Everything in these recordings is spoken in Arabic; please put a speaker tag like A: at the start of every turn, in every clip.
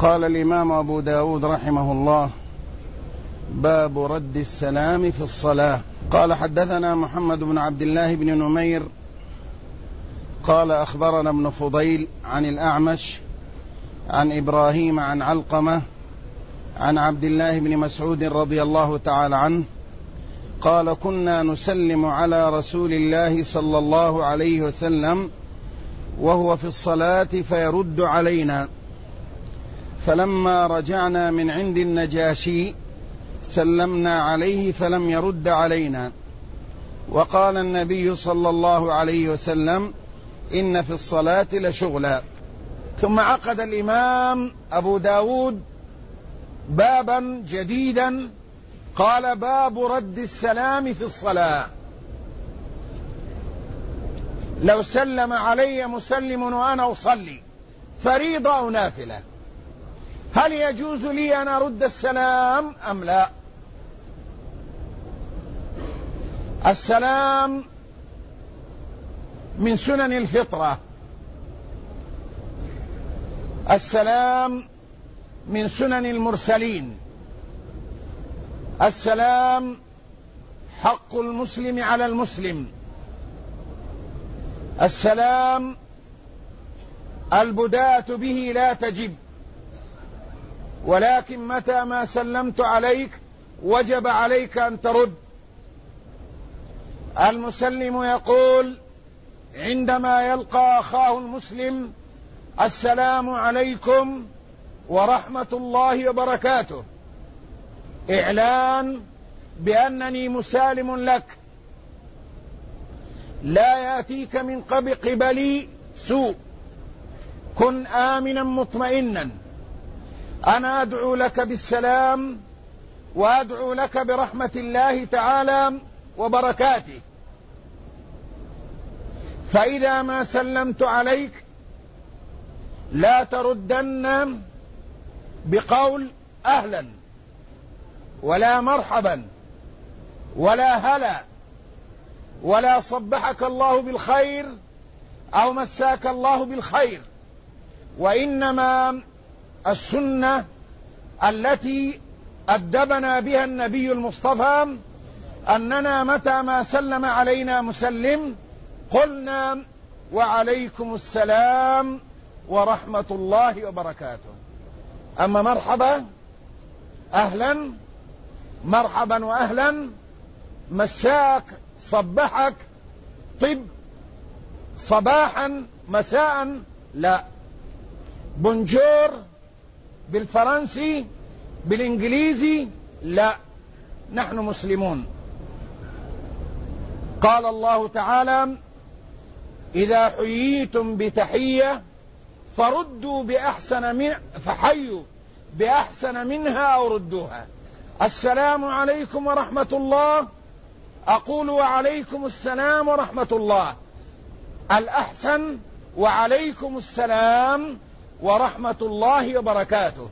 A: قال الإمام أبو داود رحمه الله: باب رد السلام في الصلاة. قال: حدثنا محمد بن عبد الله بن نمير قال: أخبرنا ابن فضيل عن الأعمش عن إبراهيم عن علقمة عن عبد الله بن مسعود رضي الله تعالى عنه قال: كنا نسلم على رسول الله صلى الله عليه وسلم وهو في الصلاة فيرد علينا، فلما رجعنا من عند النجاشي سلمنا عليه فلم يرد علينا، وقال النبي صلى الله عليه وسلم: إن في الصلاة لشغلا. ثم عقد الإمام أبو داود بابا جديدا قال: باب رد السلام في الصلاة. لو سلم علي مسلم وأنا أصلي فريضة أو نافلة، هل يجوز لي أن أرد السلام أم لا؟ السلام من سنن الفطرة، السلام من سنن المرسلين، السلام حق المسلم على المسلم، السلام البداءة به لا تجب، ولكن متى ما سلمت عليك وجب عليك أن ترد. المسلم يقول عندما يلقى أخاه المسلم: السلام عليكم ورحمة الله وبركاته، إعلان بأنني مسالم لك، لا يأتيك من قبلي سوء، كن آمنا مطمئنا، أنا أدعو لك بالسلام وأدعو لك برحمة الله تعالى وبركاته. فإذا ما سلمت عليك لا تردن بقول أهلا ولا مرحبا ولا هلا ولا صبحك الله بالخير أو مساك الله بالخير، وإنما السنة التي أدبنا بها النبي المصطفى أننا متى ما سلم علينا مسلم قلنا: وعليكم السلام ورحمة الله وبركاته. أما مرحبا أهلا، مرحبا وأهلا، مساك، صبحك، طب، صباحا، مساء، لا. بونجور بالفرنسي بالإنجليزي لا، نحن مسلمون. قال الله تعالى: إذا حييتم بتحية فردوا فحيوا بأحسن منها أو ردوها. السلام عليكم ورحمة الله، أقول وعليكم السلام ورحمة الله. الأحسن وعليكم السلام ورحمة الله وبركاته.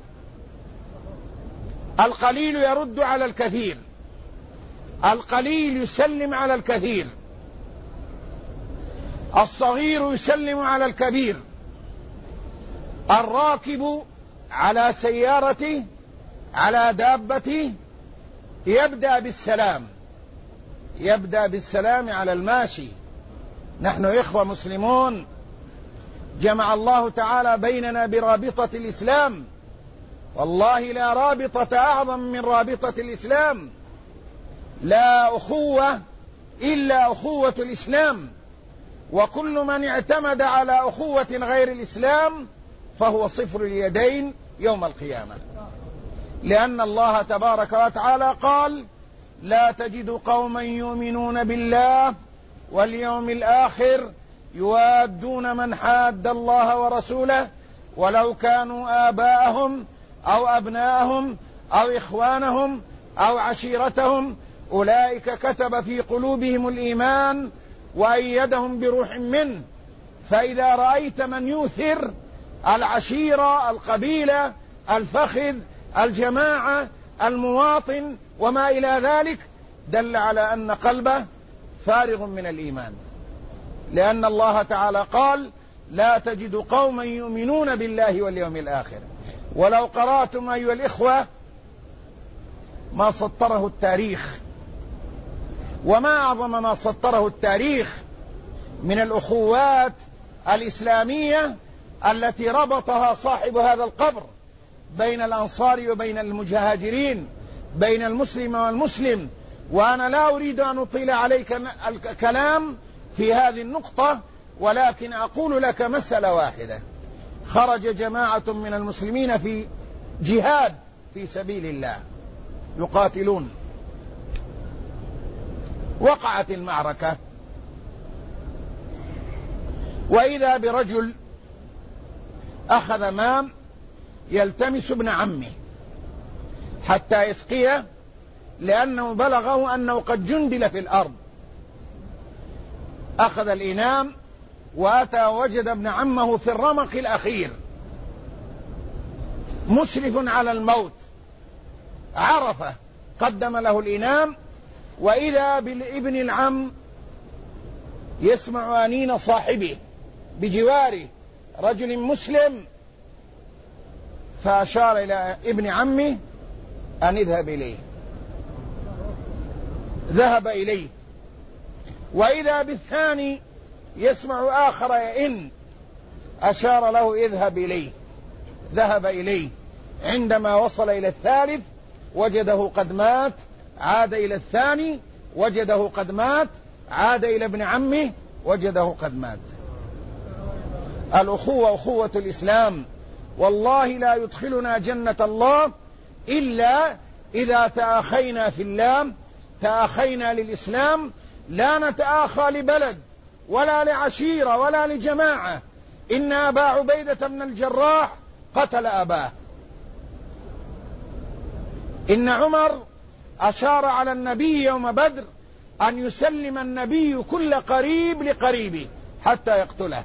A: القليل يرد على الكثير، القليل يسلم على الكثير، الصغير يسلم على الكبير، الراكب على سيارته على دابته يبدأ بالسلام، يبدأ بالسلام على الماشي. نحن إخوة مسلمون، جمع الله تعالى بيننا برابطة الإسلام، والله لا رابطة أعظم من رابطة الإسلام، لا أخوة إلا أخوة الإسلام، وكل من اعتمد على أخوة غير الإسلام فهو صفر اليدين يوم القيامة، لأن الله تبارك وتعالى قال: لا تجد قوما يؤمنون بالله واليوم الآخر يوادون من حاد الله ورسوله ولو كانوا آباءهم أو أبناءهم أو إخوانهم أو عشيرتهم أولئك كتب في قلوبهم الإيمان وأيدهم بروح منه. فإذا رأيت من يؤثر العشيرة، القبيلة، الفخذ، الجماعة، المواطن وما إلى ذلك، دل على أن قلبه فارغ من الإيمان، لأن الله تعالى قال: لا تجد قوما يؤمنون بالله واليوم الآخر ولو قرأتم أيها الإخوة ما سطره التاريخ، وما أعظم ما سطره التاريخ من الأخوات الإسلامية التي ربطها صاحب هذا القبر بين الأنصار وبين المهاجرين، بين المسلم والمسلم. وأنا لا أريد أن أطيل عليك الكلام في هذه النقطة، ولكن أقول لك مسألة واحدة: خرج جماعة من المسلمين في جهاد في سبيل الله يقاتلون، وقعت المعركة، وإذا برجل أخذ مام يلتمس ابن عمه حتى يسقيه، لأنه بلغه أنه قد جندل في الأرض. أخذ الإنام وأتى وجد ابن عمه في الرمق الأخير مشرف على الموت، عرفه، قدم له الإنام، وإذا بالابن العم يسمع أنين صاحبه بجواره رجل مسلم، فأشار إلى ابن عمه أن اذهب إليه. ذهب إليه، وإذا بالثاني يسمع آخر يئن، أشار له اذهب إليه. ذهب إليه، عندما وصل إلى الثالث وجده قد مات، عاد إلى الثاني وجده قد مات، عاد إلى ابن عمه وجده قد مات. الأخوة أخوة الإسلام، والله لا يدخلنا جنة الله إلا إذا تآخينا في الله، تآخينا للإسلام، لا نتآخى لبلد ولا لعشيرة ولا لجماعة. إن أبا عبيدة بن الجراح قتل أباه. إن عمر أشار على النبي يوم بدر أن يسلم النبي كل قريب لقريبه حتى يقتله.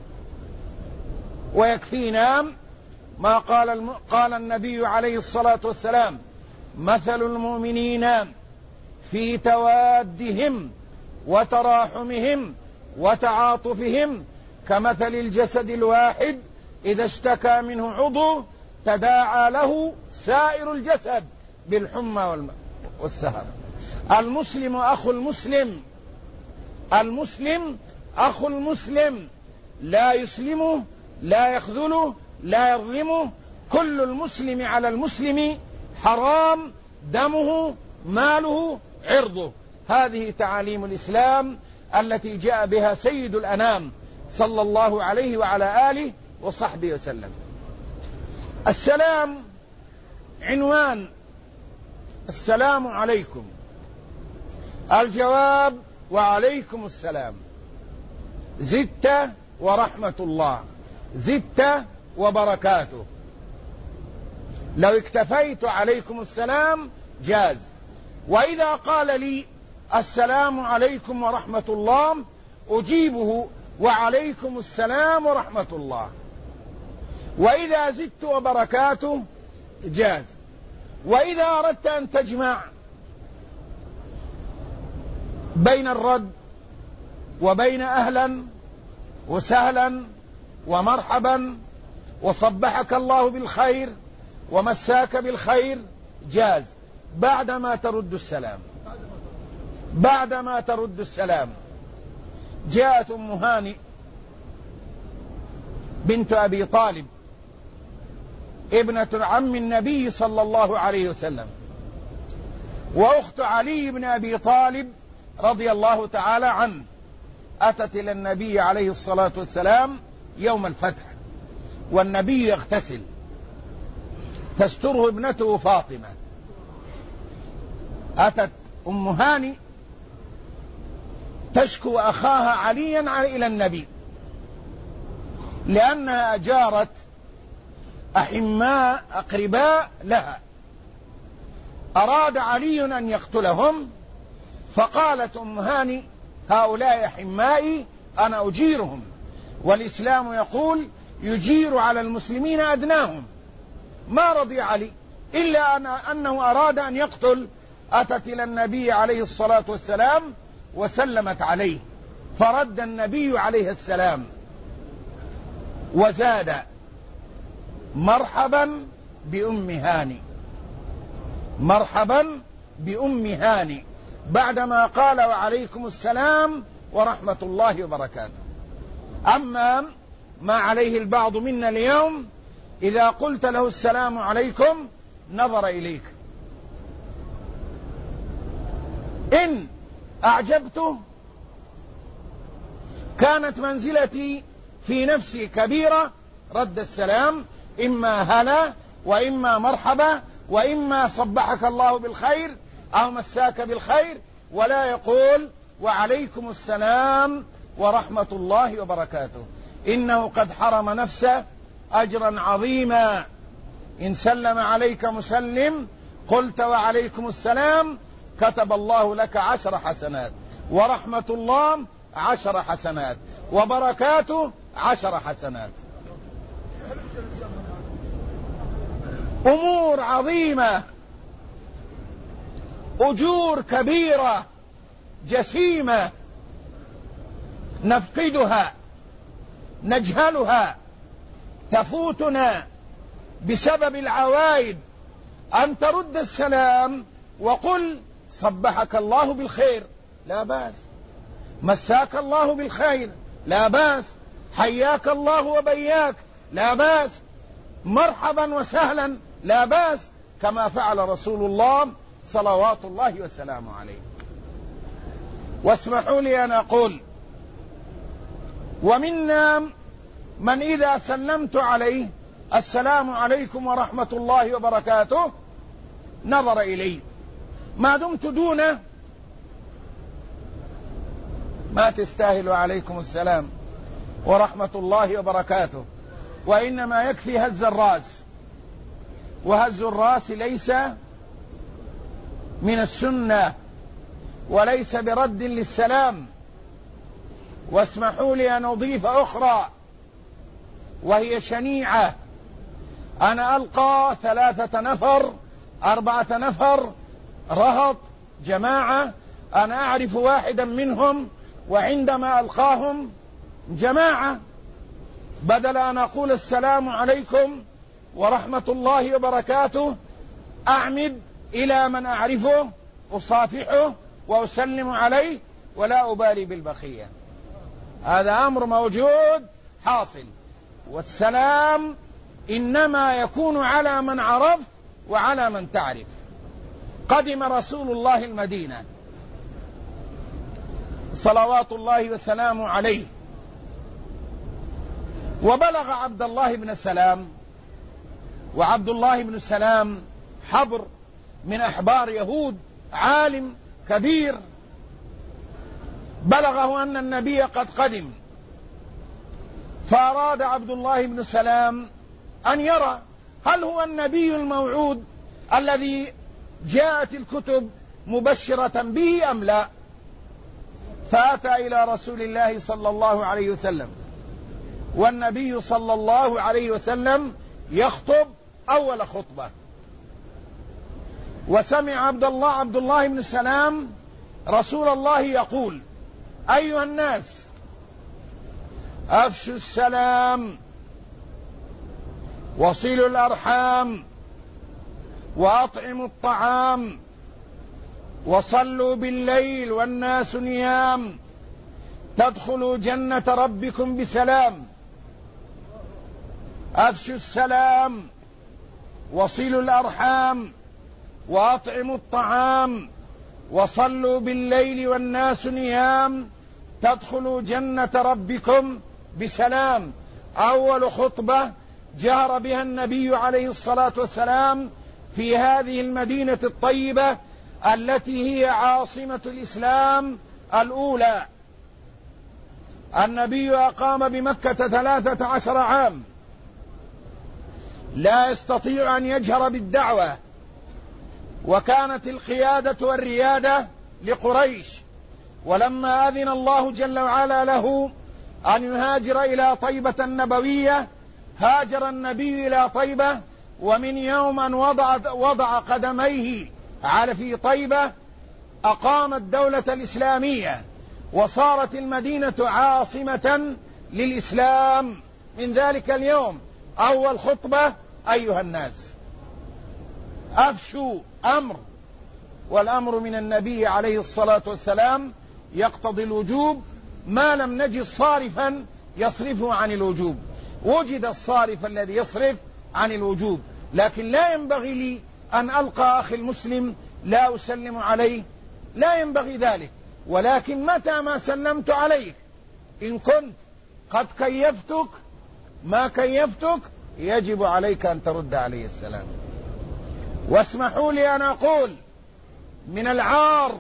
A: ويكفينا ما قال النبي عليه الصلاة والسلام: مثل المؤمنين في توادهم وتراحمهم وتعاطفهم كمثل الجسد الواحد إذا اشتكى منه عضو تداعى له سائر الجسد بالحمى والسهر. المسلم أخو المسلم، المسلم أخو المسلم، لا يسلمه، لا يخذله، لا يظلمه. كل المسلم على المسلم حرام، دمه ماله عرضه. هذه تعاليم الإسلام التي جاء بها سيد الأنام صلى الله عليه وعلى آله وصحبه وسلم. السلام عنوان: السلام عليكم. الجواب: وعليكم السلام. زدت ورحمة الله، زدت وبركاته. لو اكتفيت عليكم السلام جاز. وإذا قال لي السلام عليكم ورحمة الله أجيبه وعليكم السلام ورحمة الله. وإذا زدت وبركاته جاز. وإذا أردت أن تجمع بين الرد وبين أهلا وسهلا ومرحبا وصبحك الله بالخير ومساك بالخير جاز، بعدما ترد السلام. بعدما ترد السلام. جاءت أم هانئ بنت أبي طالب ابنة عم النبي صلى الله عليه وسلم، وأخت علي بن أبي طالب رضي الله تعالى عنه، أتت إلى النبي عليه الصلاة والسلام يوم الفتح والنبي يغتسل، تستره ابنته فاطمة. أتت أم هانئ تشكو أخاها عليا إلى النبي لأنها أجارت أحماء أقرباء لها، أراد علي أن يقتلهم، فقالت أم هانئ: هؤلاء أحمائي أنا أجيرهم، والإسلام يقول يجير على المسلمين أدناهم. ما رضي علي إلا أنه أراد أن يقتل. أتت إلى النبي عليه الصلاة والسلام وسلمت عليه، فرد النبي عليه السلام وزاد: مرحبا
B: بأم هاني، مرحبا بأم هاني، بعدما قال وعليكم السلام ورحمة الله وبركاته. أما ما عليه البعض منا اليوم إذا قلت له السلام عليكم نظر إليك، إن أعجبته كانت منزلتي في نفسي كبيرة، رد السلام إما هلا وإما مرحبا وإما صبحك الله بالخير أو مساك بالخير، ولا يقول وعليكم السلام ورحمة الله وبركاته. إنه قد حرم نفسه أجرا عظيما. إن سلم عليك مسلم قلت وعليكم السلام كتب الله لك 10 حسنات، ورحمة الله 10 حسنات، وبركاته 10 حسنات. أمور عظيمة، أجور كبيرة جسيمة نفقدها، نجهلها، تفوتنا بسبب العوائد. أن ترد السلام وقل صبحك الله بالخير لا بأس، مساك الله بالخير لا بأس، حياك الله وبياك لا بأس، مرحبا وسهلا لا بأس، كما فعل رسول الله صلوات الله وسلامه عليه. واسمحوا لي أن أقول، ومنا من إذا سلمت عليه السلام عليكم ورحمة الله وبركاته نظر إلي، ما دمت دونه ما تستاهل عليكم السلام ورحمة الله وبركاته، وإنما يكفي هز الرأس، وهز الرأس ليس من السنة وليس برد للسلام. واسمحوا لي أن أضيف أخرى وهي شنيعة، أنا ألقى 3 نفر 4 نفر رهط جماعة، أنا أعرف واحدا منهم، وعندما ألقاهم جماعة بدل أن أقول السلام عليكم ورحمة الله وبركاته أعمد إلى من أعرفه أصافحه وأسلم عليه ولا أبالي بالبقية. هذا أمر موجود حاصل، والسلام إنما يكون على من عرف وعلى من تعرف. قدم رسول الله المدينة صلوات الله وسلامه عليه، وبلغ عبد الله بن سلام، وعبد الله بن سلام حبر من أحبار يهود، عالم كبير، بلغه أن النبي قد قدم، فأراد عبد الله بن سلام أن يرى هل هو النبي الموعود الذي جاءت الكتب مبشرة به أم لا. فأتى إلى رسول الله صلى الله عليه وسلم، والنبي صلى الله عليه وسلم يخطب أول خطبة، وسمع عبد الله بن سلام رسول الله يقول أيها الناس أفشوا السلام وصلوا الأرحام وأطعموا الطعام وصلوا بالليل والناس نيام تدخلوا جنة ربكم بسلام. أفشوا السلام وصلوا الأرحام وأطعموا الطعام وصلوا بالليل والناس نيام تدخلوا جنة ربكم بسلام. أول خطبة جهر بها النبي عليه الصلاة والسلام في هذه المدينة الطيبة التي هي عاصمة الإسلام الأولى. النبي أقام بمكة 13 عام، لا يستطيع أن يجهر بالدعوة، وكانت القيادة والريادة لقريش. ولما أذن الله جل وعلا له أن يهاجر إلى طيبة النبوية هاجر النبي إلى طيبة، ومن يوم أن وضع قدميه في طيبة أقام الدولة الإسلامية، وصارت المدينة عاصمة للإسلام من ذلك اليوم. أول خطبة أيها الناس أفشوا أمر، والأمر من النبي عليه الصلاة والسلام يقتضي الوجوب ما لم نجد صارفا يصرفه عن الوجوب. وجد الصارف الذي يصرف عن الوجوب، لكن لا ينبغي لي أن ألقى أخي المسلم لا أسلم عليه، لا ينبغي ذلك. ولكن متى ما سلمت عليك إن كنت قد كيفتك ما كيفتك يجب عليك أن ترد عليه السلام. واسمحوا لي أن أقول من العار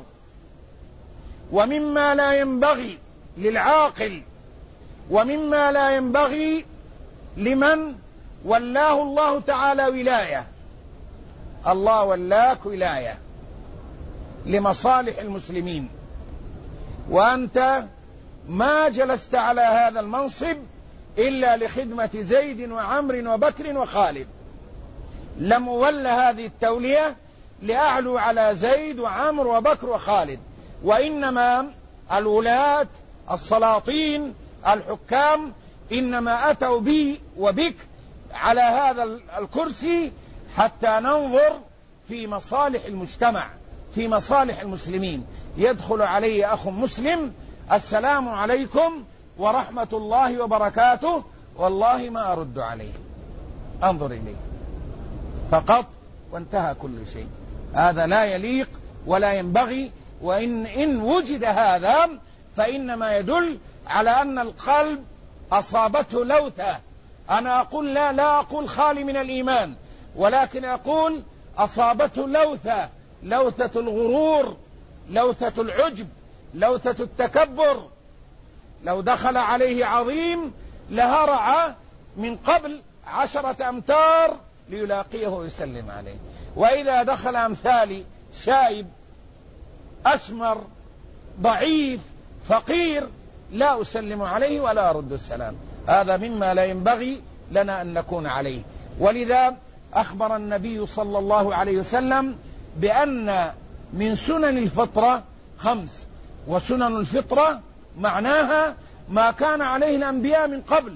B: ومما لا ينبغي للعاقل ومما لا ينبغي لمن ولاه الله تعالى ولاية، الله ولاك ولاية لمصالح المسلمين، وأنت ما جلست على هذا المنصب إلا لخدمة زيد وعمر وبكر وخالد. لم أول هذه التولية لأعلو على زيد وعمر وبكر وخالد، وإنما الولاة السلاطين الحكام إنما أتوا بي وبك على هذا الكرسي حتى ننظر في مصالح المجتمع، في مصالح المسلمين. يدخل علي أخ مسلم: السلام عليكم ورحمة الله وبركاته، والله ما أرد عليه، أنظر إليه فقط وانتهى كل شيء. هذا لا يليق ولا ينبغي. وإن وجد هذا فإنما يدل على أن القلب أصابته لوثة. أنا أقول لا أقول خالي من الإيمان، ولكن أقول أصابته لوثة، لوثة الغرور، لوثة العجب، لوثة التكبر. لو دخل عليه عظيم لهرع من قبل 10 أمتار ليلاقيه ويسلم عليه. وإذا دخل أمثالي شايب أسمر ضعيف فقير لا أسلم عليه ولا أرد السلام. هذا مما لا ينبغي لنا أن نكون عليه. ولذا أخبر النبي صلى الله عليه وسلم بأن من سنن الفطرة 5، وسنن الفطرة معناها ما كان عليه الأنبياء من قبل.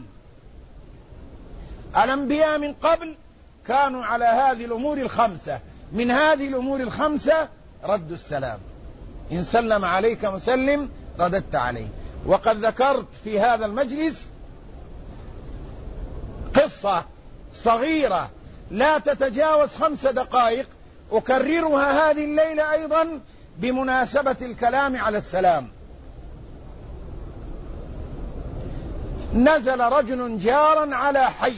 B: الأنبياء من قبل كانوا على هذه الأمور 5، من هذه الأمور 5 رد السلام. إن سلم عليك مسلم رددت عليه. وقد ذكرت في هذا المجلس قصة صغيرة لا تتجاوز 5 دقائق أكررها هذه الليلة أيضا بمناسبة الكلام على السلام. نزل رجل جارا على حي،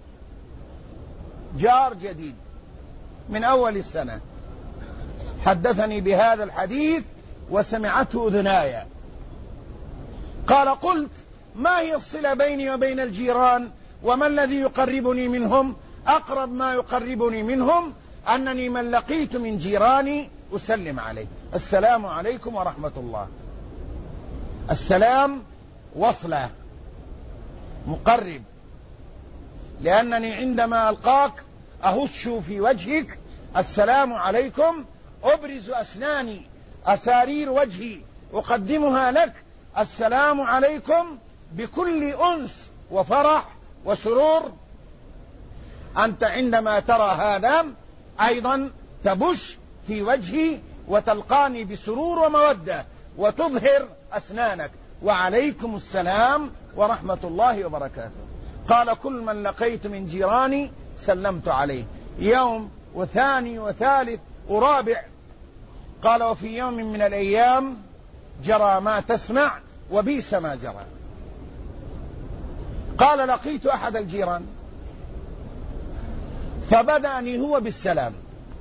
B: جار جديد من أول السنة، حدثني بهذا الحديث وسمعته أذناي. قال: قلت: ما هي الصلة بيني وبين الجيران وما الذي يقربني منهم؟ أقرب ما يقربني منهم أنني من لقيت من جيراني أسلم عليه: السلام عليكم ورحمة الله. السلام وصلة مقرب، لأنني عندما ألقاك أهش في وجهك السلام عليكم، أبرز أسناني أسارير وجهي أقدمها لك السلام عليكم بكل أنس وفرح وسرور. أنت عندما ترى هذا أيضا تبش في وجهي وتلقاني بسرور ومودة وتظهر أسنانك: وعليكم السلام ورحمة الله وبركاته. قال: كل من لقيت من جيراني سلمت عليه، يوم وثاني وثالث ورابع. قال: وفي يوم من الأيام جرى ما تسمع وبئس ما جرى. قال: لقيت أحد الجيران فبدأني هو بالسلام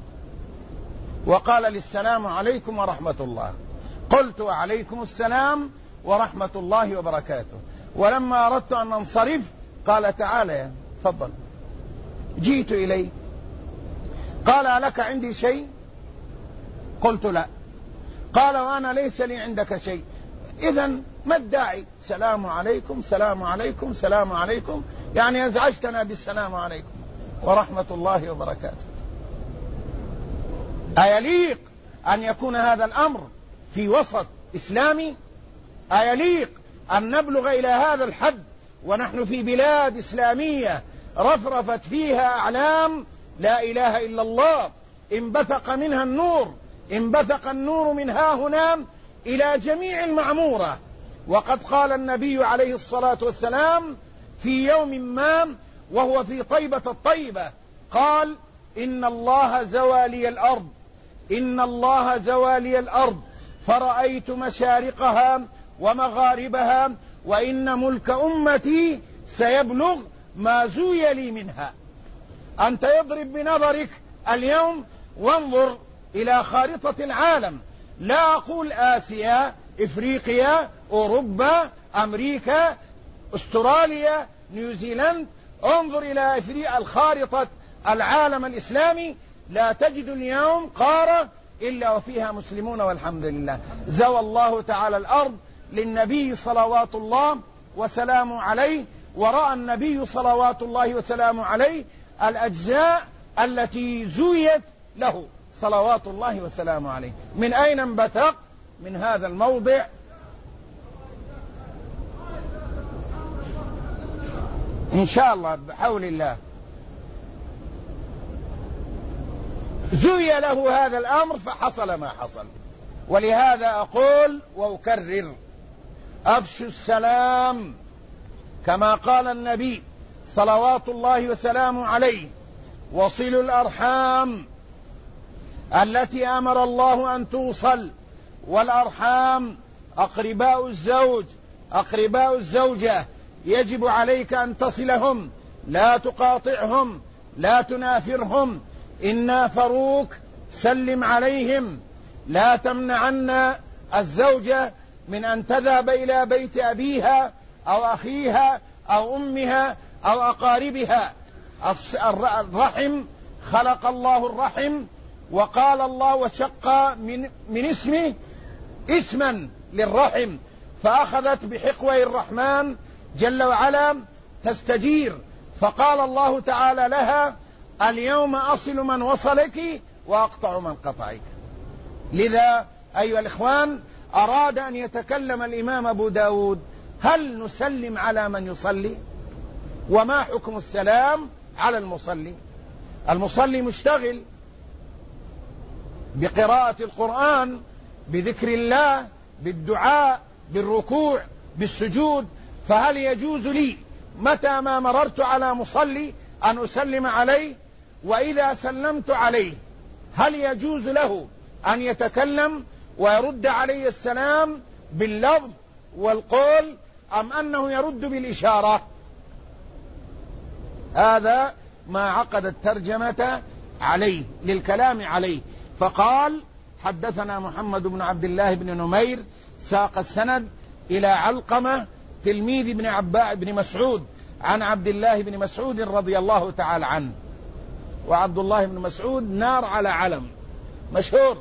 B: وقال لي: السلام عليكم ورحمة الله. قلت: وعليكم السلام ورحمة الله وبركاته. ولما أردت أن ننصرف قال: تعالى تفضل. جئت إليه قال: ألك عندي شيء؟ قلت: لا. قال: وأنا ليس لي عندك شيء، إذن ما الداعي؟ سلام عليكم سلام عليكم سلام عليكم، يعني أزعجتنا بالسلام عليكم ورحمة الله وبركاته. أيليق أن يكون هذا الأمر في وسط إسلامي؟ أيليق أن نبلغ إلى هذا الحد ونحن في بلاد إسلامية رفرفت فيها أعلام لا إله إلا الله انبثق منها النور، انبثق النور من ها هنا إلى جميع المعمورة. وقد قال النبي عليه الصلاة والسلام في يوم ما وهو في طيبة الطيبة، قال: إن الله زوالي الأرض، إن الله زوالي الأرض فرأيت مشارقها ومغاربها، وإن ملك أمتي سيبلغ ما زوي لي منها. أنت يضرب بنظرك اليوم وانظر إلى خارطة العالم، لا أقول آسيا، إفريقيا، أوروبا، أمريكا، أستراليا، نيوزيلند، انظر إلى الخارطة العالم الإسلامي، لا تجد اليوم قارة إلا وفيها مسلمون والحمد لله. زوى الله تعالى الأرض للنبي صلوات الله وسلامه عليه، ورأى النبي صلوات الله وسلامه عليه الأجزاء التي زويت له صلوات الله وسلامه عليه. من أين انبثق؟ من هذا الموضع. إن شاء الله بحول الله زوي له هذا الأمر فحصل ما حصل. ولهذا أقول وأكرر: أفشوا السلام كما قال النبي صلوات الله وسلامه عليه، وصلوا الأرحام التي أمر الله أن توصل، والأرحام أقرباء الزوج، أقرباء الزوجة، يجب عليك أن تصلهم، لا تقاطعهم، لا تنافرهم، إن نافروك سلم عليهم، لا تمنعن الزوجة من أن تذهب إلى بيت أبيها أو أخيها أو أمها أو أقاربها. الرحم، خلق الله الرحم، وقال الله وشق من اسمه اسما للرحم، فأخذت بحقوى الرحمن جل وعلا تستجير، فقال الله تعالى لها: اليوم أصل من وصلك وأقطع من قطعك. لذا أيها الإخوان، أراد أن يتكلم الإمام أبو داود: هل نسلم على من يصلي؟ وما حكم السلام على المصلي؟ المصلي مشتغل بقراءة القرآن، بذكر الله، بالدعاء، بالركوع، بالسجود، فهل يجوز لي متى ما مررت على مصلي أن أسلم عليه؟ وإذا سلمت عليه هل يجوز له أن يتكلم ويرد علي السلام باللفظ والقول، أم أنه يرد بالإشارة؟ هذا ما عقد الترجمة عليه، للكلام عليه. فقال: حدثنا محمد بن عبد الله بن نمير، ساق السند إلى علقمة تلميذ بن مسعود عن عبد الله بن مسعود رضي الله تعالى عنه. وعبد الله بن مسعود نار على علم، مشهور،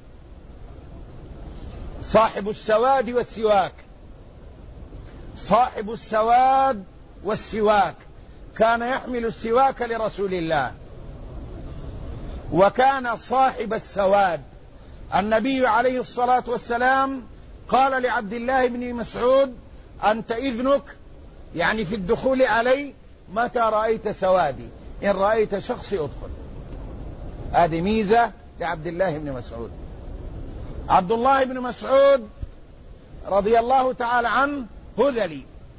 B: صاحب السواد والسواك، صاحب السواد والسواك، كان يحمل السواك لرسول الله، وكان صاحب السواد. النبي عليه الصلاة والسلام قال لعبد الله بن مسعود: أنت إذنك، يعني في الدخول علي، متى رأيت سوادي، إن رأيت شخصي أدخل. هذه ميزة لعبد الله بن مسعود. عبد الله بن مسعود رضي الله تعالى عنه هذلي،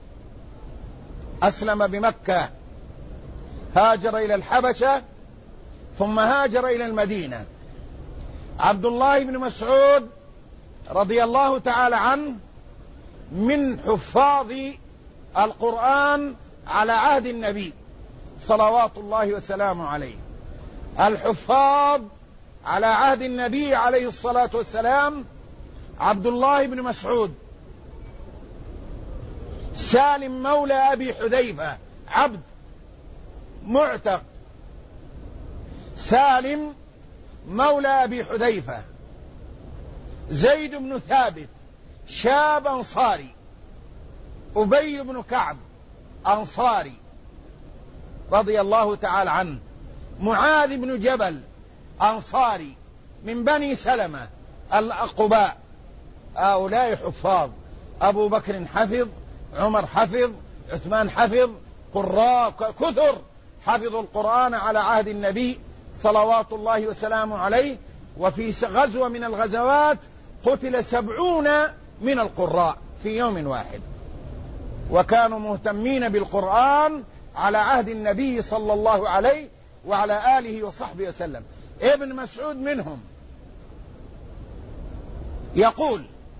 B: أسلم بمكة، هاجر إلى الحبشة، ثم هاجر إلى المدينة. عبد الله بن مسعود رضي الله تعالى عنه من حفاظ القرآن على عهد النبي صلوات الله وسلامه عليه. الحفاظ على عهد النبي عليه الصلاة والسلام عبد الله بن مسعود، سالم مولى أبي حذيفة، عبد معتق، سالم مولى أبي حذيفة، زيد بن ثابت شاب أنصاري، أبي بن كعب أنصاري رضي الله تعالى عنه، معاذ بن جبل أنصاري من بني سلمة القباء. هؤلاء حفاظ، أبو بكر حفظ، عمر حفظ، عثمان حفظ، قراء كثر حفظوا القرآن على عهد النبي صلوات الله وسلامه عليه، وفي غزوة من الغزوات قتل 70 من القراء في يوم واحد، وكانوا مهتمين بالقرآن على عهد النبي صلى الله عليه وعلى آله وصحبه وسلم. ابن مسعود منهم يقول: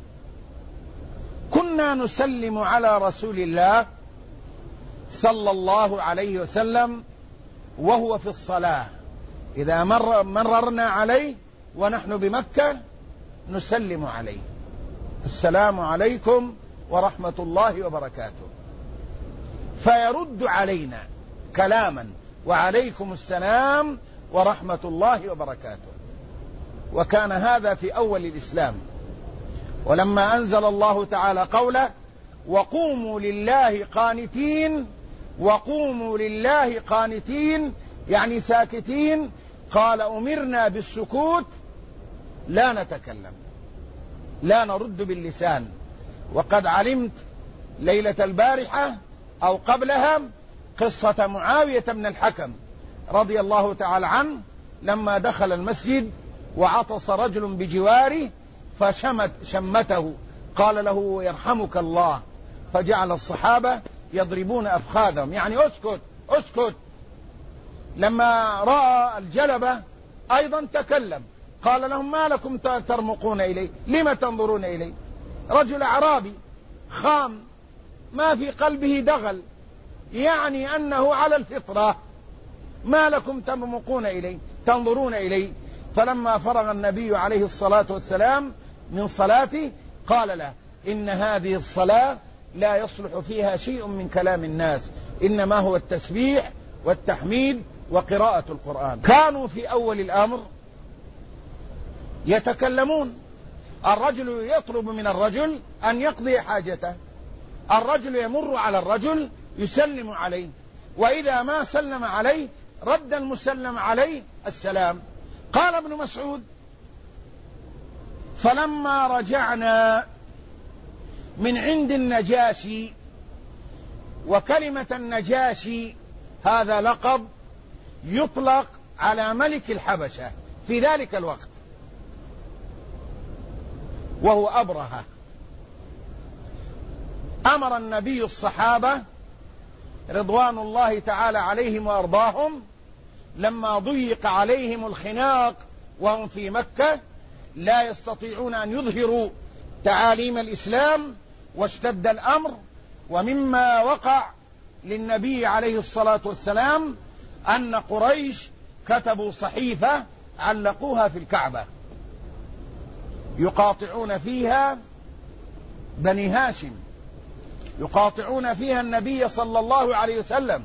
B: كنا نسلم على رسول الله صلى الله عليه وسلم وهو في الصلاة، إذا مررنا عليه ونحن بمكة نسلم عليه: السلام عليكم ورحمة الله وبركاته، فيرد علينا كلاما: وعليكم السلام ورحمة الله وبركاته. وكان هذا في أول الإسلام. ولما أنزل الله تعالى قوله: وقوموا لله قانتين، وقوموا لله قانتين يعني ساكتين، قال: أمرنا بالسكوت لا نتكلم، لا نرد باللسان. وقد علمت ليلة البارحة أو قبلها قصة معاوية بن الحكم رضي الله تعالى عنه، لما دخل المسجد وعطس رجل بجواره فشمته، قال له: يرحمك الله، فجعل الصحابة يضربون أفخاذهم، يعني اسكت اسكت. لما رأى الجلبة أيضا تكلم، قال لهم: ما لكم ترمقون إليه؟ لما تنظرون إليه؟ رجل أعرابي خام ما في قلبه دغل، يعني أنه على الفطرة، ما لكم ترمقون إليه تنظرون إليه؟ فلما فرغ النبي عليه الصلاة والسلام من صلاته قال له: إن هذه الصلاة لا يصلح فيها شيء من كلام الناس، إنما هو التسبيح والتحميد وقراءة القرآن. كانوا في أول الأمر يتكلمون، الرجل يطلب من الرجل أن يقضي حاجته، الرجل يمر على الرجل يسلم عليه، وإذا ما سلم عليه رد المسلم عليه السلام. قال ابن مسعود: فلما رجعنا من عند النجاشي، وكلمة النجاشي هذا لقب يطلق على ملك الحبشة في ذلك الوقت، وهو أبرهة. أمر النبي الصحابة رضوان الله تعالى عليهم وأرضاهم لما ضيق عليهم الخناق وهم في مكة لا يستطيعون أن يظهروا تعاليم الإسلام واشتد الأمر، ومما وقع للنبي عليه الصلاة والسلام أن قريش كتبوا صحيفة علقوها في الكعبة يقاطعون فيها بني هاشم، يقاطعون فيها النبي صلى الله عليه وسلم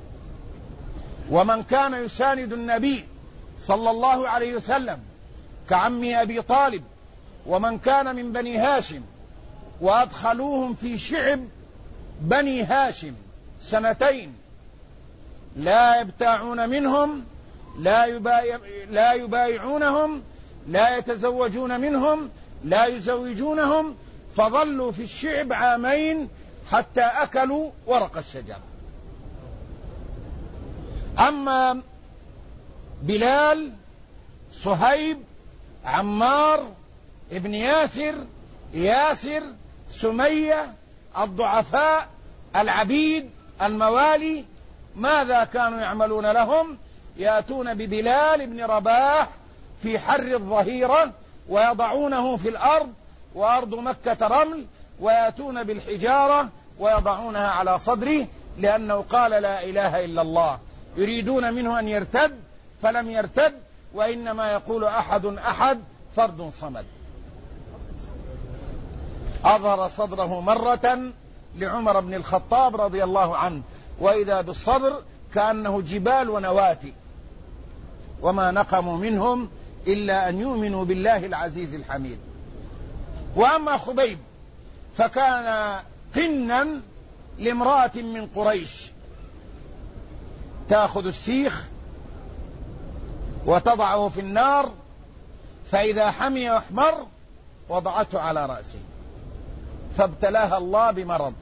B: ومن كان يساند النبي صلى الله عليه وسلم كعم أبي طالب ومن كان من بني هاشم، وأدخلوهم في شعب بني هاشم 2 سنين، لا يبتاعون منهم، لا يبايعونهم، لا يتزوجون منهم، لا يزوجونهم، فظلوا في الشعب 2 عام حتى أكلوا ورق الشجر. أما بلال، صهيب، عمار ابن ياسر، سمية، الضعفاء، العبيد، الموالي، ماذا كانوا يعملون لهم؟ يأتون ببلال بن رباح في حر الظهيرة ويضعونه في الأرض، وأرض مكة رمل، ويأتون بالحجارة ويضعونها على صدره لأنه قال لا إله إلا الله، يريدون منه أن يرتد فلم يرتد، وإنما يقول أحد فرد صمد. أظهر صدره مرة لعمر بن الخطاب رضي الله عنه، وإذا بالصدر كأنه جبال ونواتي، وما نقموا منهم إلا أن يؤمنوا بالله العزيز الحميد. وأما خبيب فكان قنا لامرأة من قريش، تأخذ السيخ وتضعه في النار، فإذا حمي واحمر وضعته على رأسه، فابتلاها الله بمرض.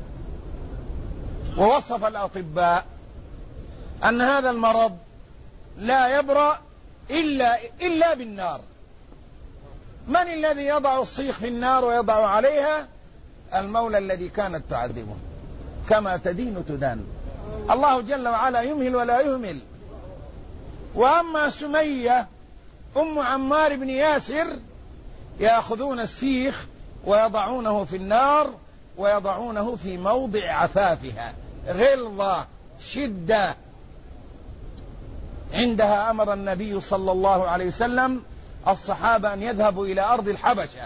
B: ووصف الأطباء أن هذا المرض لا يبرأ إلا بالنار. من الذي يضع الصيخ في النار ويضع عليها؟ المولى الذي كانت تعذبه. كما تدين تدان. الله جل وعلا يمهل ولا يهمل. وأما سمية أم عمار بن ياسر يأخذون السيخ ويضعونه في النار ويضعونه في موضع عفافها، غلظة شدة. عندها أمر النبي صلى الله عليه وسلم الصحابة أن يذهبوا إلى أرض الحبشة،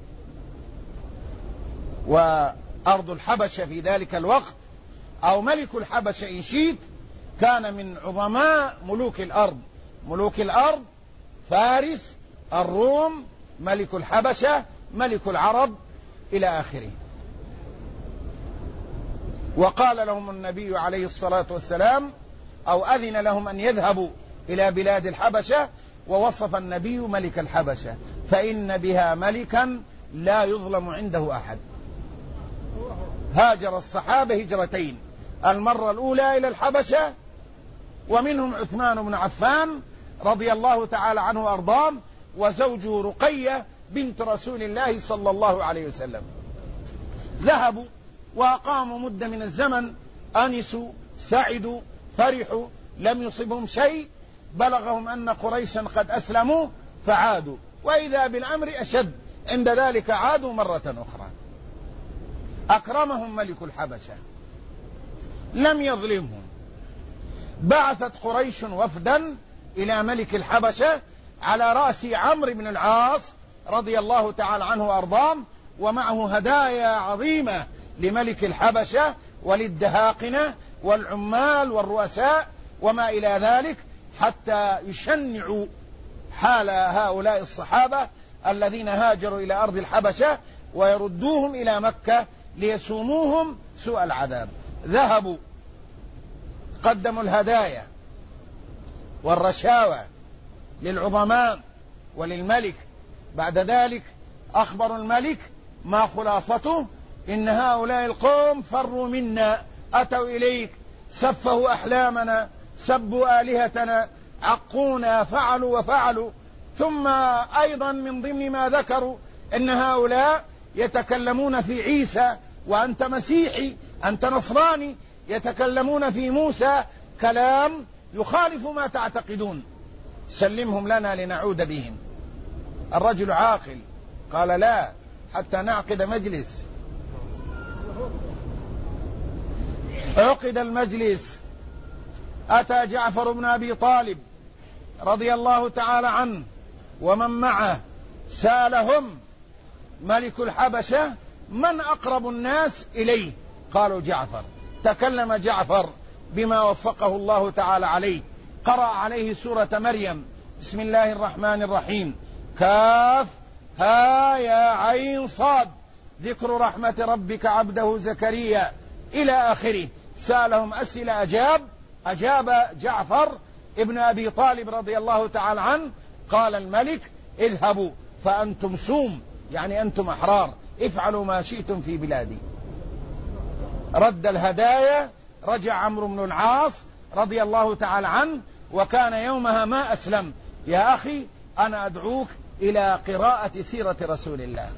B: وأرض الحبشة في ذلك الوقت أو ملك الحبشة إن شئت كان من عظماء ملوك الأرض فارس، الروم، ملك الحبشة، ملك العرب إلى آخره. وقال لهم النبي عليه الصلاة والسلام أو أذن لهم أن يذهبوا إلى بلاد الحبشة، ووصف النبي ملك الحبشة فإن بها ملكا لا يظلم عنده أحد. هاجر الصحابة هجرتين، المرة الأولى إلى الحبشة ومنهم عثمان بن عفان رضي الله تعالى عنه وأرضاه، وزوجه رقية بنت رسول الله صلى الله عليه وسلم. ذهبوا وأقاموا مدة من الزمن، أنسوا، سعدوا، فرحوا، لم يصبهم شيء. بلغهم أن قريشا قد أسلموا فعادوا، وإذا بالأمر أشد. عند ذلك عادوا مرة أخرى. أكرمهم ملك الحبشة، لم يظلمهم. بعثت قريش وفدا إلى ملك الحبشة على رأس عمرو بن العاص رضي الله تعالى عنه وأرضاه، ومعه هدايا عظيمة لملك الحبشة وللدهاقنة والعمال والرؤساء وما إلى ذلك، حتى يشنعوا حال هؤلاء الصحابة الذين هاجروا إلى أرض الحبشة ويردوهم إلى مكة ليسوموهم سوء العذاب. ذهبوا قدموا الهدايا والرشاوى للعظماء وللملك. بعد ذلك أخبروا الملك ما خلاصته: إن هؤلاء القوم فروا منا، أتوا إليك، سفهوا أحلامنا، سبوا آلهتنا، عقونا، فعلوا وفعلوا. ثم أيضا من ضمن ما ذكروا إن هؤلاء يتكلمون في عيسى وأنت مسيحي، أنت نصراني، يتكلمون في موسى كلام يخالف ما تعتقدون، سلمهم لنا لنعود بهم. الرجل عاقل قال: لا، حتى نعقد مجلس. عقد المجلس، أتى جعفر بن أبي طالب رضي الله تعالى عنه ومن معه، سألهم ملك الحبشة من أقرب الناس إليه؟ قالوا جعفر. تكلم جعفر بما وفقه الله تعالى عليه، قرأ عليه سورة مريم: بسم الله الرحمن الرحيم، كاف ها يا عين صاد، ذكر رحمة ربك عبده زكريا، إلى آخره. سألهم أسئلة، أجاب جعفر ابن أبي طالب رضي الله تعالى عنه. قال الملك: اذهبوا فأنتم سوم، يعني أنتم أحرار، افعلوا ما شئتم في بلادي. رد الهدايا، رجع عمرو بن العاص رضي الله تعالى عنه، وكان يومها ما أسلم. يا أخي، أنا أدعوك إلى قراءة سيرة رسول الله،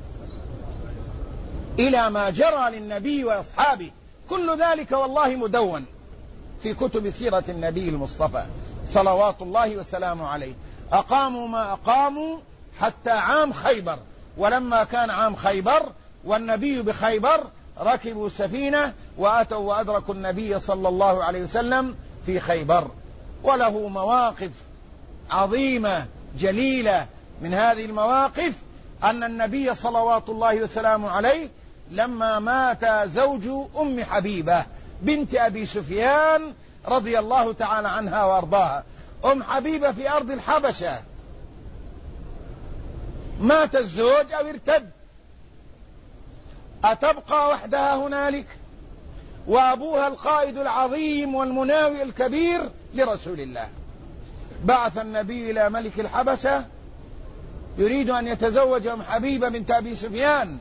B: إلى ما جرى للنبي وأصحابه، كل ذلك والله مدون في كتب سيرة النبي المصطفى صلوات الله وسلامه عليه. أقاموا ما أقاموا حتى عام خيبر، ولما كان عام خيبر والنبي بخيبر ركبوا سفينة وأتوا وأدركوا النبي صلى الله عليه وسلم في خيبر. وله مواقف عظيمة جليلة. من هذه المواقف أن النبي صلوات الله وسلامه عليه لما مات زوج أم حبيبة بنت أبي سفيان رضي الله تعالى عنها وأرضاها، أم حبيبة في أرض الحبشة، مات الزوج أو ارتد، أتبقى وحدها هنالك؟ وأبوها القائد العظيم والمناوئ الكبير لرسول الله. بعث النبي إلى ملك الحبشة يريد أن يتزوج أم حبيبة بنت أبي سفيان.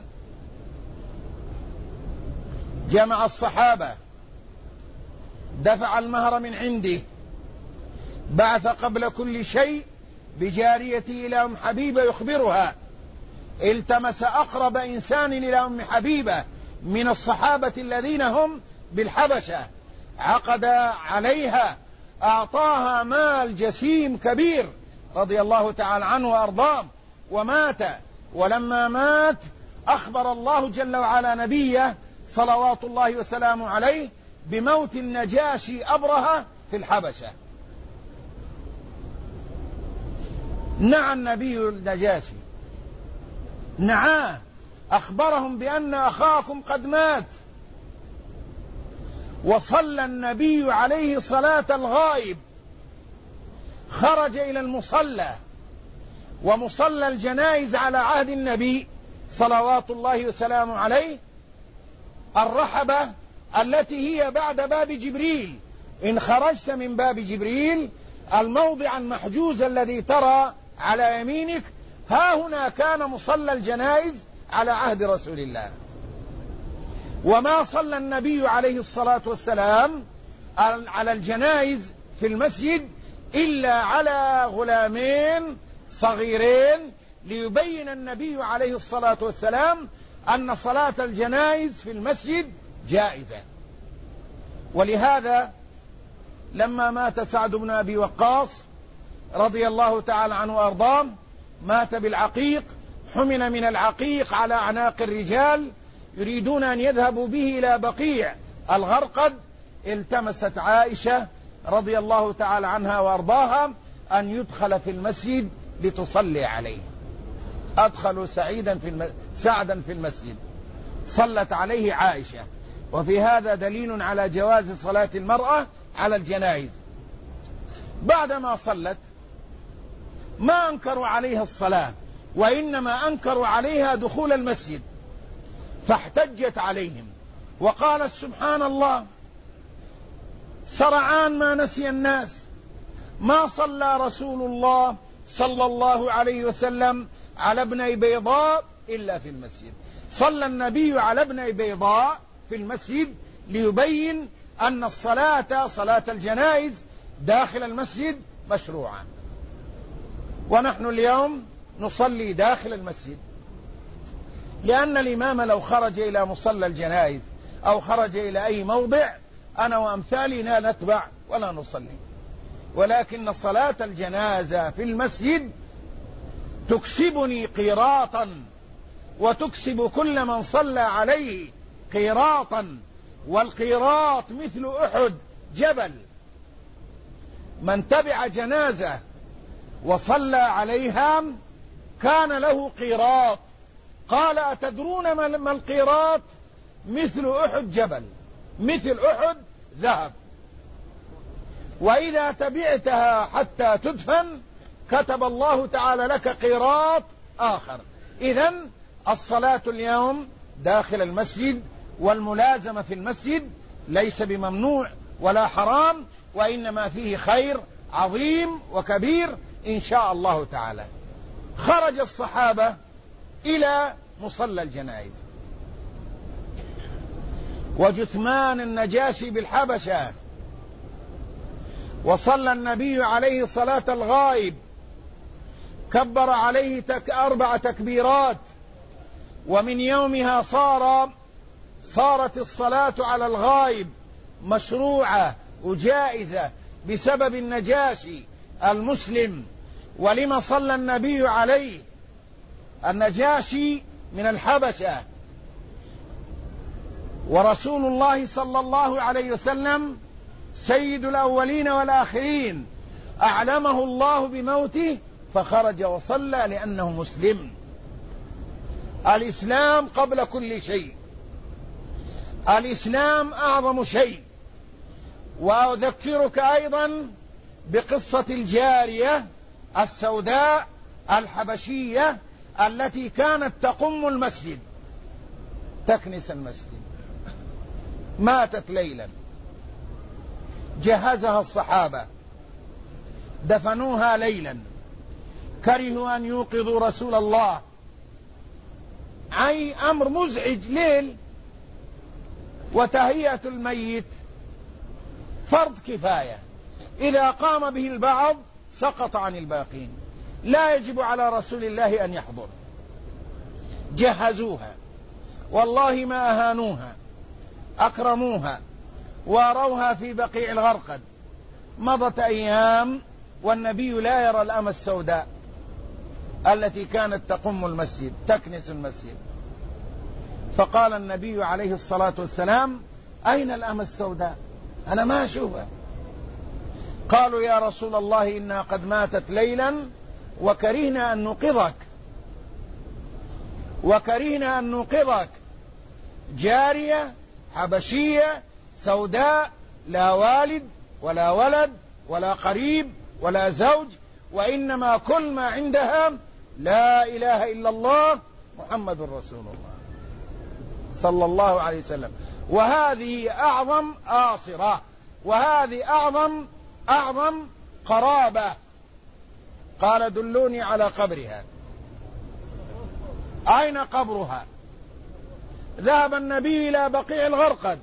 B: جمع الصحابة، دفع المهر من عنده، بعث قبل كل شيء بجاريته إلى أم حبيبة يخبرها. التمس أقرب إنسان إلى أم حبيبة من الصحابة الذين هم بالحبشة، عقد عليها، أعطاها مال جسيم كبير رضي الله تعالى عنه وأرضاه، ومات. ولما مات أخبر الله جل وعلا نبيه صلوات الله وسلامه عليه بموت النجاشي أبرهة في الحبشة. نعى النبي النجاشي، نعاه، أخبرهم بأن أخاكم قد مات. وصلى النبي عليه صلاة الغائب، خرج إلى المصلى، ومصلى الجنائز على عهد النبي صلوات الله وسلامه عليه الرحبة التي هي بعد باب جبريل. إن خرجت من باب جبريل الموضع المحجوز الذي ترى على يمينك، ها هنا كان مصلى الجنائز على عهد رسول الله. وما صلى النبي عليه الصلاة والسلام على الجنائز في المسجد إلا على غلامين صغيرين، ليبين النبي عليه الصلاة والسلام أن صلاة الجنائز في المسجد جائزة. ولهذا لما مات سعد بن أبي وقاص رضي الله تعالى عنه وأرضاه، مات بالعقيق، حمل من العقيق على أعناق الرجال يريدون أن يذهبوا به إلى بقيع الغرقد. التمست عائشة رضي الله تعالى عنها وأرضاها أن يدخل في المسجد لتصلي عليه. أدخلوا سعدا في المسجد، صلت عليه عائشة. وفي هذا دليل على جواز صلاة المرأة على الجنائز. بعدما صلت ما أنكروا عليها الصلاة، وإنما أنكروا عليها دخول المسجد، فاحتجت عليهم وقالت سبحان الله، سرعان ما نسي الناس، ما صلى رسول الله صلى الله عليه وسلم على ابني بيضاء إلا في المسجد. صلى النبي على ابني بيضاء في المسجد ليبين أن صلاة الجنائز داخل المسجد مشروعة. ونحن اليوم نصلي داخل المسجد، لأن الإمام لو خرج إلى مصلى الجنائز أو خرج إلى أي موضع أنا وأمثالنا نتبع ولا نصلي. ولكن صلاة الجنازة في المسجد تكسبني قيراطا، وتكسب كل من صلى عليه قيراطا، والقيراط مثل أحد جبل. من تبع جنازة وصلى عليها كان له قيراط. قال أتدرون ما القيراط؟ مثل أحد جبل، مثل أحد ذهب. وإذا تبعتها حتى تدفن كتب الله تعالى لك قيراط آخر. إذن الصلاة اليوم داخل المسجد والملازمة في المسجد ليس بممنوع ولا حرام، وإنما فيه خير عظيم وكبير إن شاء الله تعالى. خرج الصحابة إلى مصلى الجنائز، وجثمان النجاشي بالحبشة، وصلى النبي عليه صلاة الغائب، كبر عليه 4 تكبيرات. ومن يومها صارت الصلاة على الغائب مشروعة وجائزة بسبب النجاشي المسلم. ولما صلى النبي عليه؟ النجاشي من الحبشة، ورسول الله صلى الله عليه وسلم سيد الأولين والآخرين، أعلمه الله بموته فخرج وصلى لأنه مسلم. الإسلام قبل كل شيء، الإسلام أعظم شيء. وأذكرك أيضا بقصة الجارية السوداء الحبشية التي كانت تقم المسجد، تكنس المسجد، ماتت ليلا، جهزها الصحابة، دفنوها ليلا، كرهوا أن يوقظوا رسول الله، أي أمر مزعج ليل. وتهيئة الميت فرض كفاية، إذا قام به البعض سقط عن الباقين. لا يجب على رسول الله أن يحضر. جهزوها، والله ما أهانوها، أكرموها واروها في بقيع الغرقد. مضت أيام والنبي لا يرى الأمة السوداء التي كانت تقم المسجد تكنس المسجد. فقال النبي عليه الصلاة والسلام: أين الأمة السوداء؟ أنا ما أشوفها. قالوا: يا رسول الله إنها قد ماتت ليلا وكرهنا أن نوقظك. جارية حبشية سوداء، لا والد ولا ولد ولا قريب ولا زوج، وإنما كل ما عندها لا إله إلا الله محمد رسول الله صلى الله عليه وسلم. وهذه أعظم آصرة، وهذه أعظم قرابة. قال: دلوني على قبرها. أين قبرها؟ ذهب النبي إلى بقيع الغرقد،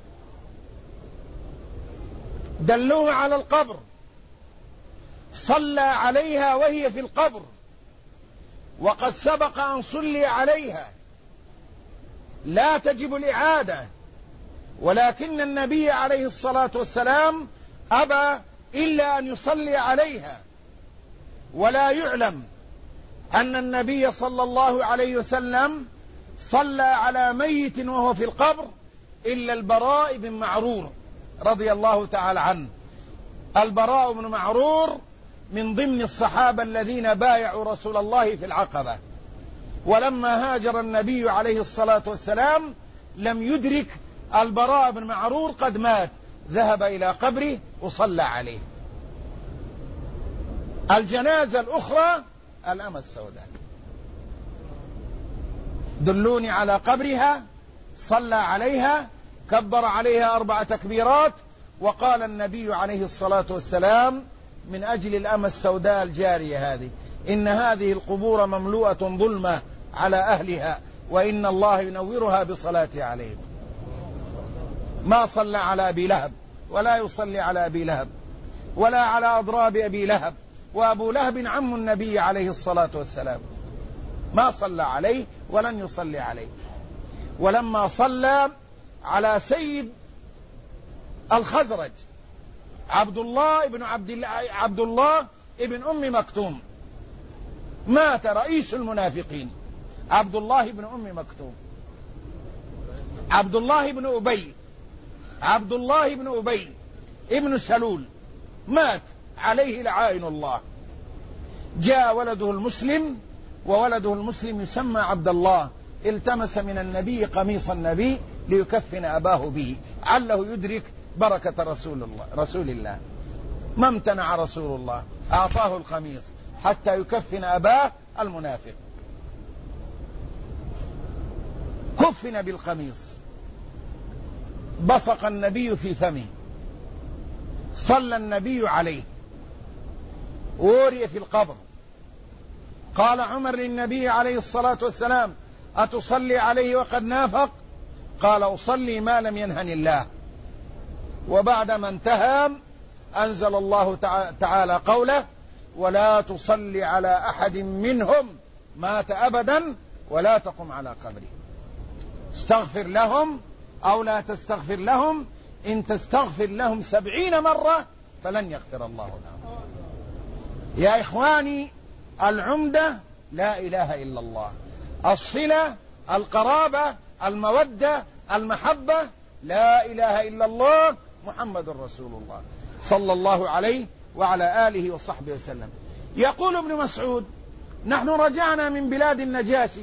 B: دلوه على القبر، صلى عليها وهي في القبر، وقد سبق أن صلي عليها، لا تجب الإعادة. ولكن النبي عليه الصلاة والسلام أبى إلا أن يصلي عليها. ولا يعلم أن النبي صلى الله عليه وسلم صلى على ميت وهو في القبر إلا البراء بن معرور رضي الله تعالى عنه. البراء بن معرور من ضمن الصحابة الذين بايعوا رسول الله في العقبة، ولما هاجر النبي عليه الصلاة والسلام لم يدرك البراء بن معرور قد مات، ذهب إلى قبره وصلى عليه. الجنازة الأخرى الأمة السوداء، دلوني على قبرها، صلى عليها، كبر عليها 4 تكبيرات، وقال النبي عليه الصلاة والسلام من أجل الأمة السوداء الجارية هذه: إن هذه القبور مملوءة ظلمة على أهلها، وإن الله ينورها بصلاته عليهم. ما صلى على أبي لهب، ولا يصلي على أبي لهب، ولا على أضراب أبي لهب، وأبو لهب عم النبي عليه الصلاة والسلام، ما صلى عليه ولن يصلي عليه. ولما صلى على سيد الخزرج عبد الله ابن أم مكتوم، مات رئيس المنافقين عبد الله بن أم مكتوم، عبد الله بن أبي ابن سلول، مات عليه لعائن الله. جاء ولده المسلم، وولده المسلم يسمى عبد الله، التمس من النبي قميص النبي ليكفن أباه به، عله يدرك بركة رسول الله. ما امتنع رسول الله، أعطاه القميص حتى يكفن أباه المنافق. كفن بالقميص، بصق النبي في فمه، صلى النبي عليه، وري في القبر. قال عمر للنبي عليه الصلاة والسلام: أتصلي عليه وقد نافق؟ قال: أصلي ما لم ينهني الله. وبعدما انتهى أنزل الله تعالى قوله: ولا تصلي على أحد منهم مات أبدا ولا تقم على قبره. استغفر لهم أو لا تستغفر لهم، إن تستغفر لهم 70 مرة فلن يغفر الله لهم. يا إخواني، العمدة لا إله إلا الله، الصلة، القرابة، المودة، المحبة، لا إله إلا الله محمد رسول الله صلى الله عليه وعلى آله وصحبه وسلم. يقول ابن مسعود: نحن رجعنا من بلاد النجاشي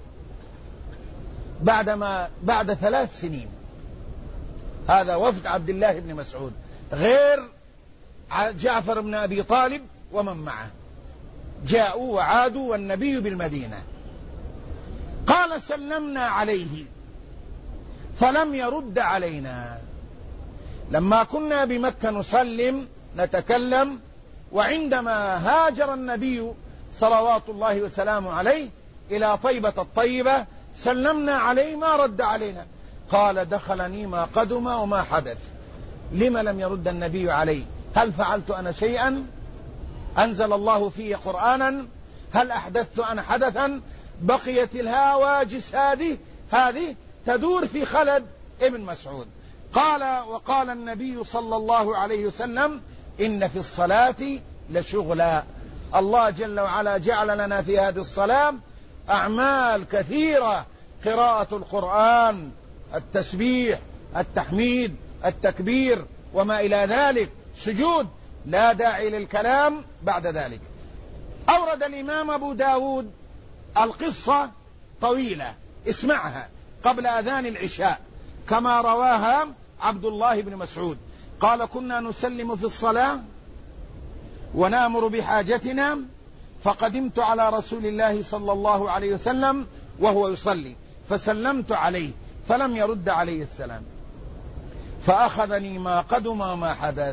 B: بعد 3 سنين. هذا وفد عبد الله بن مسعود، غير جعفر بن أبي طالب ومن معه، جاءوا وعادوا والنبي بالمدينة. قال: سلمنا عليه فلم يرد علينا. لما كنا بمكة نسلم نتكلم، وعندما هاجر النبي صلوات الله وسلامه عليه إلى طيبة الطيبة سلمنا عليه ما رد علينا. قال: دخلني ما قدم وما حدث. لما لم يرد النبي عليه؟ هل فعلت أنا شيئا؟ أنزل الله فيه قرآنا؟ هل أحدثت أنا حدثا؟ بقيت الهواجس هذه تدور في خلد ابن مسعود. وقال النبي صلى الله عليه وسلم: إن في الصلاة لشغلا. الله جل وعلا جعل لنا في هذه الصلاة أعمال كثيرة: قراءة القرآن، التسبيح، التحميد، التكبير، وما إلى ذلك، سجود، لا داعي للكلام بعد ذلك. أورد الإمام أبو داود القصة طويلة، اسمعها، قبل أذان العشاء، كما رواها عبد الله بن مسعود قال: كنا نسلم في الصلاة ونأمر بحاجتنا، فقدمت على رسول الله صلى الله عليه وسلم وهو يصلي، فسلمت عليه فلم يرد عليه السلام، فأخذني ما قدم وما حدث.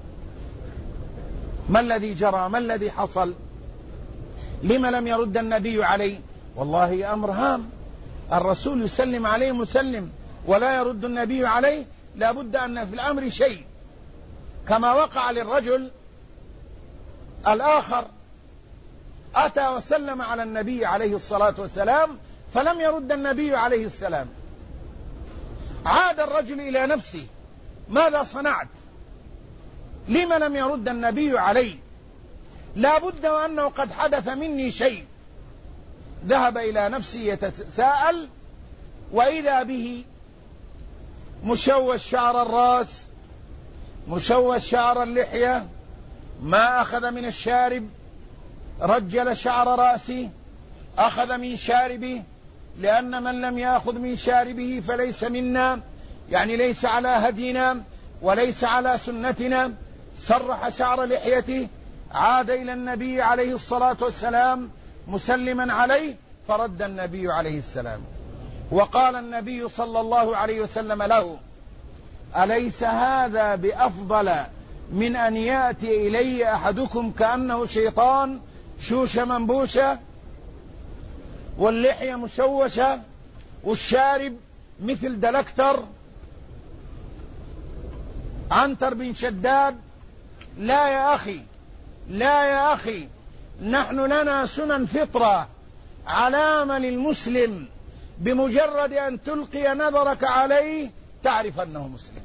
B: ما الذي جرى؟ ما الذي حصل؟ لما لم يرد النبي عليه؟ والله أمر هام، الرسول يسلم عليه مسلم ولا يرد النبي عليه، لا بد أن في الأمر شيء، كما وقع للرجل الآخر أتى وسلم على النبي عليه الصلاة والسلام فلم يرد النبي عليه السلام. عاد الرجل إلى نفسه: ماذا صنعت؟ لما لم يرد النبي علي؟ لا بد وأنه قد حدث مني شيء. ذهب إلى نفسه يتساءل، وإذا به مشوش شعر الرأس، مشوش شعر اللحية، ما أخذ من الشارب، رجل شعر رأسه، أخذ من شاربه، لأن من لم يأخذ من شاربه فليس منا، يعني ليس على هدينا وليس على سنتنا. سرح شعر لحيته، عاد إلى النبي عليه الصلاة والسلام مسلما عليه، فرد النبي عليه السلام، وقال النبي صلى الله عليه وسلم له: أليس هذا بأفضل من أن يأتي إلي أحدكم كأنه شيطان، شوشة منبوشة، واللحية مشوشة، والشارب مثل دلكتر عنتر بن شداد؟ لا يا أخي، لا يا أخي، نحن لنا سنن فطرة، علامة للمسلم بمجرد أن تلقي نظرك عليه تعرف أنه مسلم.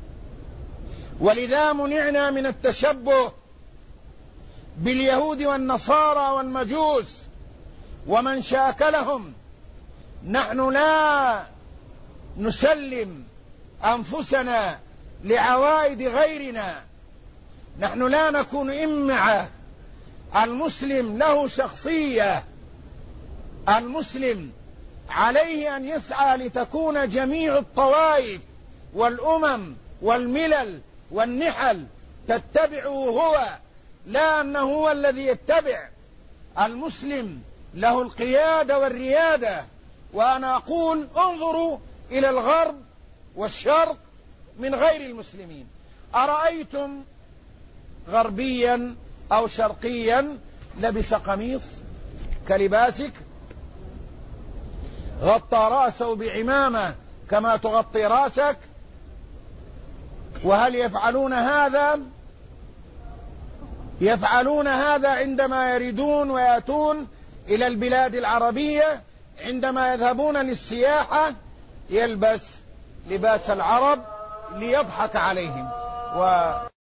B: ولذا منعنا من التشبه باليهود والنصارى والمجوس ومن شاكلهم. نحن لا نسلم أنفسنا لعوائد غيرنا، نحن لا نكون إمعة. المسلم له شخصية، المسلم عليه أن يسعى لتكون جميع الطوائف والأمم والملل والنحل تتبعه هو، لا أنه هو الذي يتبع. المسلم له القيادة والريادة. وأنا أقول: انظروا إلى الغرب والشرق من غير المسلمين، أرأيتم غربيا أو شرقيا لبس قميص كلباسك، غطى رأسه بعمامة كما تغطي رأسك؟ وهل يفعلون هذا؟ يفعلون هذا عندما يريدون ويأتون إلى البلاد العربية، عندما يذهبون للسياحة يلبس لباس العرب ليضحك عليهم.